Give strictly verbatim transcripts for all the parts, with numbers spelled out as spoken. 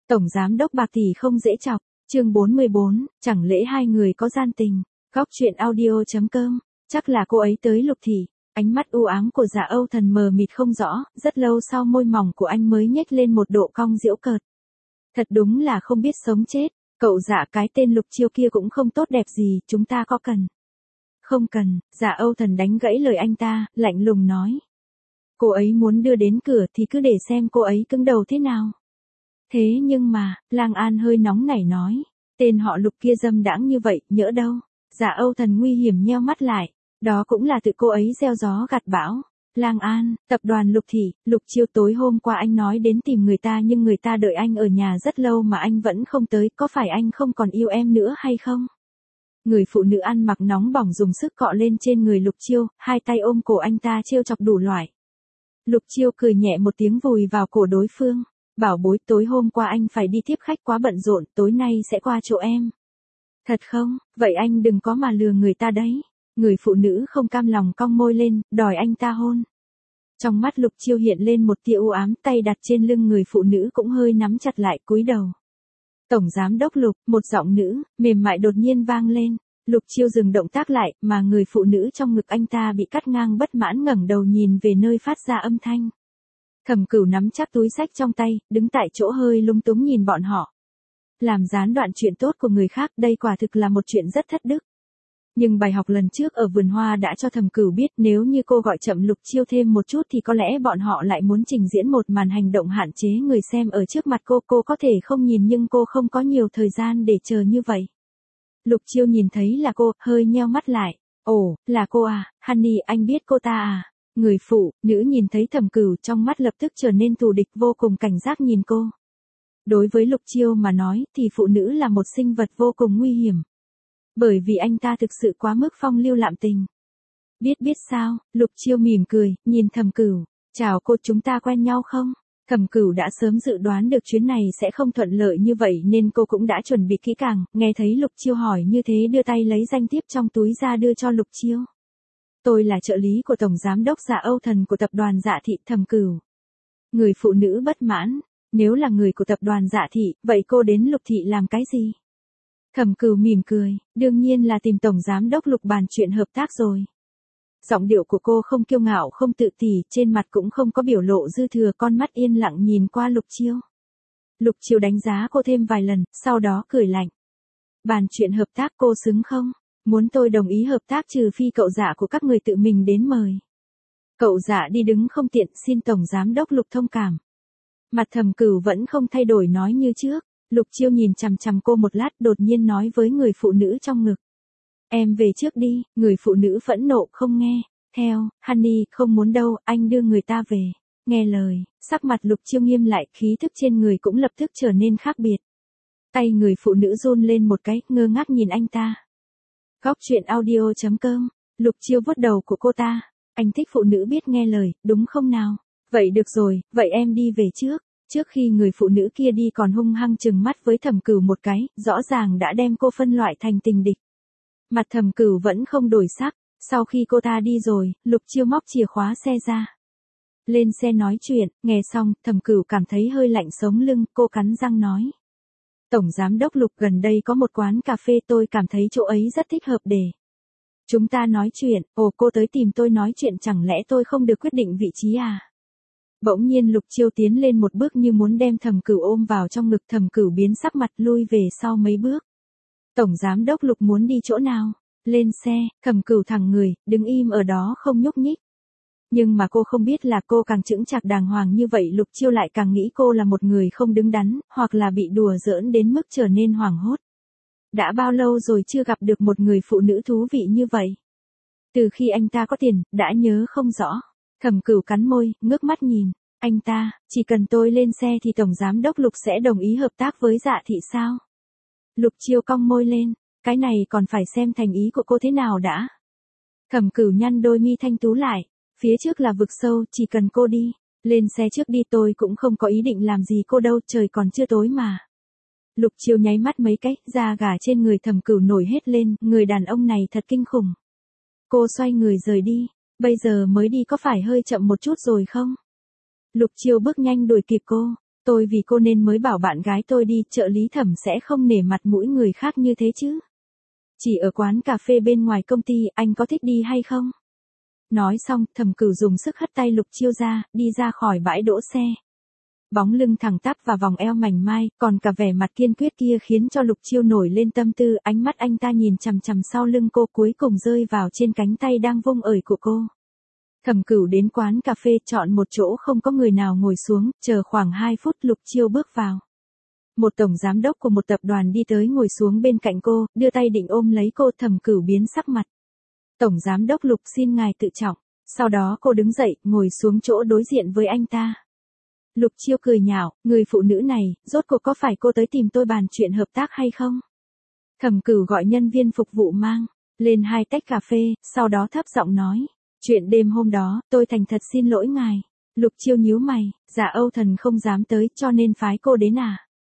Tổng giám đốc Bạc Tỷ không dễ chọc, chương bốn mươi bốn, chẳng lẽ hai người có gian tình. Góc truyện audio chấm com, chắc là cô ấy tới Lục Thị. Ánh mắt u ám của Dạ Âu Thần mờ mịt không rõ, rất lâu sau môi mỏng của anh mới nhếch lên một độ cong giễu cợt. Thật đúng là không biết sống chết, cậu Dạ cái tên Lục Chiêu kia cũng không tốt đẹp gì, chúng ta có cần. Không cần, Dạ Âu Thần đánh gãy lời anh ta, lạnh lùng nói. Cô ấy muốn đưa đến cửa thì cứ để xem cô ấy cứng đầu thế nào. Thế nhưng mà, Lang An hơi nóng nảy nói, tên họ Lục kia dâm đãng như vậy, nhỡ đâu. Dạ Âu Thần nguy hiểm nheo mắt lại, đó cũng là tự cô ấy gieo gió gặt bão. Lang An, tập đoàn Lục Thị, Lục Chiêu tối hôm qua anh nói đến tìm người ta nhưng người ta đợi anh ở nhà rất lâu mà anh vẫn không tới, có phải anh không còn yêu em nữa hay không? Người phụ nữ ăn mặc nóng bỏng dùng sức cọ lên trên người Lục Chiêu, hai tay ôm cổ anh ta trêu chọc đủ loại. Lục Chiêu cười nhẹ một tiếng vùi vào cổ đối phương. Bảo bối, tối hôm qua anh phải đi tiếp khách quá bận rộn, tối nay sẽ qua chỗ em. Thật không? Vậy anh đừng có mà lừa người ta đấy. Người phụ nữ không cam lòng cong môi lên, đòi anh ta hôn. Trong mắt Lục Chiêu hiện lên một tia u ám, tay đặt trên lưng người phụ nữ cũng hơi nắm chặt lại, cúi đầu. Tổng giám đốc Lục, một giọng nữ, mềm mại đột nhiên vang lên. Lục Chiêu dừng động tác lại, mà người phụ nữ trong ngực anh ta bị cắt ngang bất mãn ngẩng đầu nhìn về nơi phát ra âm thanh. Thẩm Cửu nắm chắc túi xách trong tay, đứng tại chỗ hơi lúng túng nhìn bọn họ. Làm gián đoạn chuyện tốt của người khác, đây quả thực là một chuyện rất thất đức. Nhưng bài học lần trước ở vườn hoa đã cho Thẩm Cửu biết nếu như cô gọi chậm Lục Chiêu thêm một chút thì có lẽ bọn họ lại muốn trình diễn một màn hành động hạn chế người xem ở trước mặt cô. Cô có thể không nhìn nhưng cô không có nhiều thời gian để chờ như vậy. Lục Chiêu nhìn thấy là cô, hơi nheo mắt lại. Ồ, là cô à, Honey, anh biết cô ta à? Người phụ nữ nhìn thấy Thẩm Cửu trong mắt lập tức trở nên thù địch, vô cùng cảnh giác nhìn cô. Đối với Lục Chiêu mà nói thì phụ nữ là một sinh vật vô cùng nguy hiểm. Bởi vì anh ta thực sự quá mức phong lưu lạm tình. Biết biết sao, Lục Chiêu mỉm cười, nhìn Thẩm Cửu. Chào cô, chúng ta quen nhau không? Thẩm Cửu đã sớm dự đoán được chuyến này sẽ không thuận lợi như vậy nên cô cũng đã chuẩn bị kỹ càng, nghe thấy Lục Chiêu hỏi như thế đưa tay lấy danh thiếp trong túi ra đưa cho Lục Chiêu. Tôi là trợ lý của Tổng Giám đốc Dạ Âu Thần của tập đoàn Dạ Thị. Thẩm Cửu. Người phụ nữ bất mãn, nếu là người của tập đoàn Dạ Thị, vậy cô đến Lục Thị làm cái gì? Thẩm Cửu mỉm cười, đương nhiên là tìm Tổng Giám đốc Lục bàn chuyện hợp tác rồi. Giọng điệu của cô không kiêu ngạo không tự tỷ, trên mặt cũng không có biểu lộ dư thừa, con mắt yên lặng nhìn qua Lục Chiêu. Lục Chiêu đánh giá cô thêm vài lần, sau đó cười lạnh. Bàn chuyện hợp tác cô xứng không? Muốn tôi đồng ý hợp tác trừ phi cậu Dạ của các người tự mình đến mời. Cậu Dạ đi đứng không tiện, xin Tổng Giám đốc Lục thông cảm. Mặt Thẩm Cửu vẫn không thay đổi nói như trước. Lục Chiêu nhìn chằm chằm cô một lát, đột nhiên nói với người phụ nữ trong ngực. Em về trước đi. Người phụ nữ phẫn nộ không nghe. Theo, Honey, không muốn đâu, anh đưa người ta về. Nghe lời, sắc mặt Lục Chiêu nghiêm lại, khí thức trên người cũng lập tức trở nên khác biệt. Tay người phụ nữ run lên một cái, ngơ ngác nhìn anh ta. Góc truyện audio chấm com, Lục Chiêu vuốt đầu của cô ta. Anh thích phụ nữ biết nghe lời, đúng không nào? Vậy được rồi, vậy em đi về trước. Trước khi người phụ nữ kia đi còn hung hăng trừng mắt với Thẩm Cửu một cái, rõ ràng đã đem cô phân loại thành tình địch. Mặt Thẩm Cửu vẫn không đổi sắc, sau khi cô ta đi rồi, Lục Chiêu móc chìa khóa xe ra. Lên xe nói chuyện, nghe xong, Thẩm Cửu cảm thấy hơi lạnh sống lưng, cô cắn răng nói. Tổng Giám đốc Lục, gần đây có một quán cà phê tôi cảm thấy chỗ ấy rất thích hợp để chúng ta nói chuyện. Ồ, cô tới tìm tôi nói chuyện, chẳng lẽ tôi không được quyết định vị trí à? Bỗng nhiên Lục Chiêu tiến lên một bước như muốn đem Thẩm Cửu ôm vào trong ngực. Thẩm Cửu biến sắc mặt, lui về sau mấy bước. Tổng Giám đốc Lục muốn đi chỗ nào? Lên xe. Thẩm Cửu thẳng người, đứng im ở đó không nhúc nhích. Nhưng mà cô không biết là cô càng chững chạc đàng hoàng như vậy Lục Chiêu lại càng nghĩ cô là một người không đứng đắn, hoặc là bị đùa giỡn đến mức trở nên hoảng hốt. Đã bao lâu rồi chưa gặp được một người phụ nữ thú vị như vậy? Từ khi anh ta có tiền, đã nhớ không rõ. Thẩm Cửu cắn môi, ngước mắt nhìn. Anh ta, chỉ cần tôi lên xe thì Tổng Giám đốc Lục sẽ đồng ý hợp tác với Dạ Thị sao? Lục Chiêu cong môi lên. Cái này còn phải xem thành ý của cô thế nào đã. Thẩm Cửu nhăn đôi mi thanh tú lại. Phía trước là vực sâu, chỉ cần cô đi. Lên xe trước đi, tôi cũng không có ý định làm gì cô đâu, trời còn chưa tối mà. Lục Chiêu nháy mắt mấy cái, da gà trên người Thẩm Cửu nổi hết lên, người đàn ông này thật kinh khủng. Cô xoay người rời đi. Bây giờ mới đi có phải hơi chậm một chút rồi không? Lục Chiêu bước nhanh đuổi kịp cô. Tôi vì cô nên mới bảo bạn gái tôi đi, trợ lý Thẩm sẽ không nể mặt mũi người khác như thế chứ. Chỉ ở quán cà phê bên ngoài công ty, anh có thích đi hay không? Nói xong, Thẩm Cửu dùng sức hất tay Lục Chiêu ra, đi ra khỏi bãi đỗ xe. Bóng lưng thẳng tắp và vòng eo mảnh mai, còn cả vẻ mặt kiên quyết kia khiến cho Lục Chiêu nổi lên tâm tư, ánh mắt anh ta nhìn chằm chằm sau lưng cô, cuối cùng rơi vào trên cánh tay đang vung ởi của cô. Thẩm Cửu đến quán cà phê, chọn một chỗ không có người nào ngồi xuống, chờ khoảng hai phút Lục Chiêu bước vào. Một tổng giám đốc của một tập đoàn đi tới ngồi xuống bên cạnh cô, đưa tay định ôm lấy cô. Thẩm Cửu biến sắc mặt. Tổng giám đốc Lục, xin ngài tự trọng. Sau đó cô đứng dậy, ngồi xuống chỗ đối diện với anh ta. Lục Chiêu cười nhạo, người phụ nữ này, rốt cuộc có phải cô tới tìm tôi bàn chuyện hợp tác hay không? Thẩm Cửu gọi nhân viên phục vụ mang lên hai tách cà phê, sau đó thấp giọng nói. Chuyện đêm hôm đó, tôi thành thật xin lỗi ngài. Lục Chiêu nhíu mày, Dạ Âu Thần không dám tới cho nên phái cô đến à?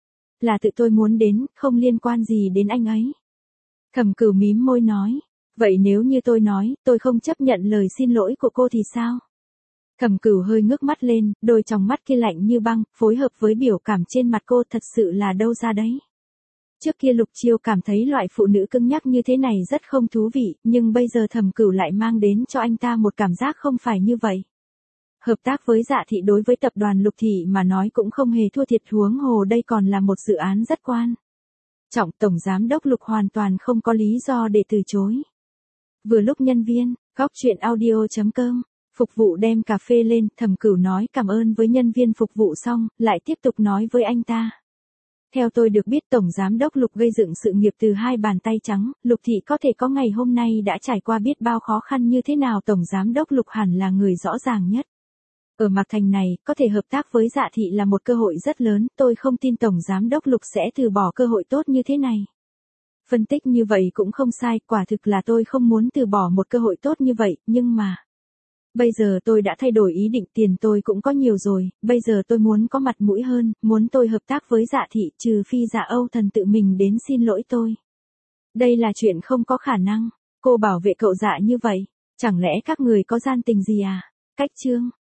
Là tự tôi muốn đến, không liên quan gì đến anh ấy. Thẩm Cửu mím môi nói. Vậy nếu như tôi nói, tôi không chấp nhận lời xin lỗi của cô thì sao? Thẩm Cửu hơi ngước mắt lên, đôi tròng mắt kia lạnh như băng, phối hợp với biểu cảm trên mặt cô thật sự là đâu ra đấy. Trước kia Lục Chiêu cảm thấy loại phụ nữ cứng nhắc như thế này rất không thú vị, nhưng bây giờ Thẩm Cửu lại mang đến cho anh ta một cảm giác không phải như vậy. Hợp tác với Dạ Thị đối với tập đoàn Lục Thị mà nói cũng không hề thua thiệt, huống hồ đây còn là một dự án rất quan trọng, tổng giám đốc Lục hoàn toàn không có lý do để từ chối. Vừa lúc nhân viên, góc chuyện audio chấm com, phục vụ đem cà phê lên, Thẩm Cửu nói cảm ơn với nhân viên phục vụ xong, lại tiếp tục nói với anh ta. Theo tôi được biết tổng giám đốc Lục gây dựng sự nghiệp từ hai bàn tay trắng, Lục Thị có thể có ngày hôm nay đã trải qua biết bao khó khăn như thế nào, tổng giám đốc Lục hẳn là người rõ ràng nhất. Ở Mạc Thành này, có thể hợp tác với Dạ Thị là một cơ hội rất lớn, tôi không tin tổng giám đốc Lục sẽ từ bỏ cơ hội tốt như thế này. Phân tích như vậy cũng không sai, quả thực là tôi không muốn từ bỏ một cơ hội tốt như vậy, nhưng mà... Bây giờ tôi đã thay đổi ý định, tiền tôi cũng có nhiều rồi, bây giờ tôi muốn có mặt mũi hơn, muốn tôi hợp tác với Dạ Thị, trừ phi Dạ Âu Thần tự mình đến xin lỗi tôi. Đây là chuyện không có khả năng, cô bảo vệ cậu Dạ như vậy, chẳng lẽ các người có gian tình gì à? Cách chương